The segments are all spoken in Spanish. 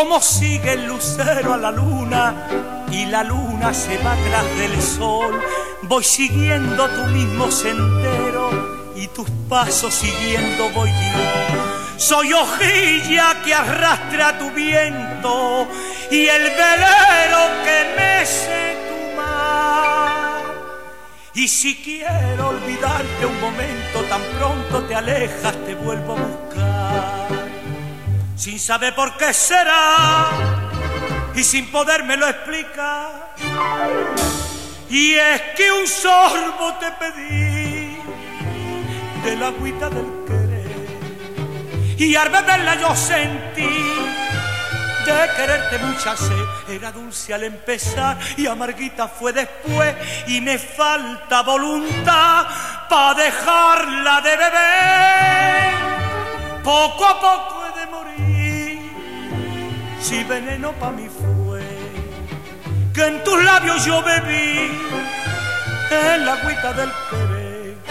Como sigue el lucero a la luna y la luna se va tras del sol, voy siguiendo tu mismo sendero y tus pasos siguiendo voy yo. Soy hojilla que arrastra tu viento y el velero que mece tu mar. Y si quiero olvidarte un momento, tan pronto te alejas, te vuelvo a buscar. Sin saber por qué será y sin podérmelo explicar. Y es que un sorbo te pedí de la agüita del querer, y al beberla yo sentí de quererte mucha sed. Era dulce al empezar y amarguita fue después, y me falta voluntad pa' dejarla de beber. Poco a poco he de morir, si veneno pa' mí fue que en tus labios yo bebí en la agüita del querer.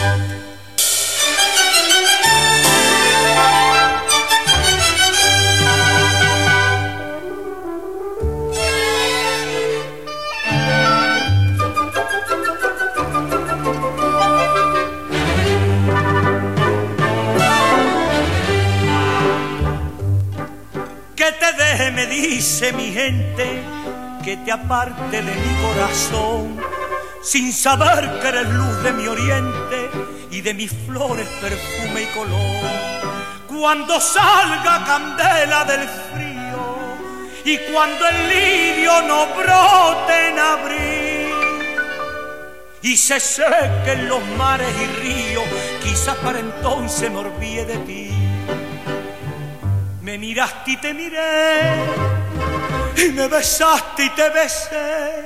Que te deje, me dice mi gente, que te aparte de mi corazón, sin saber que eres luz de mi oriente y de mis flores perfume y color. Cuando salga candela del frío y cuando el lirio no brote en abril y se sequen los mares y ríos, quizás para entonces me olvide de ti. Me miraste y te miré, y me besaste y te besé,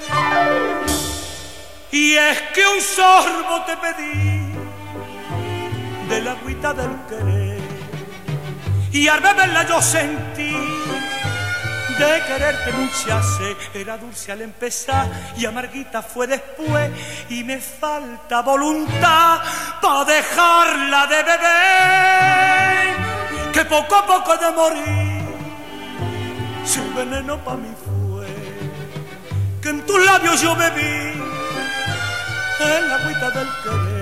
y es que un sorbo te pedí de la agüita del querer, y al beberla yo sentí de quererte mucha sed. Era dulce al empezar y amarguita fue después, y me falta voluntad pa' dejarla de beber. Que poco a poco de morir, si el veneno pa' mí fue que en tus labios yo bebí en la agüita del querer.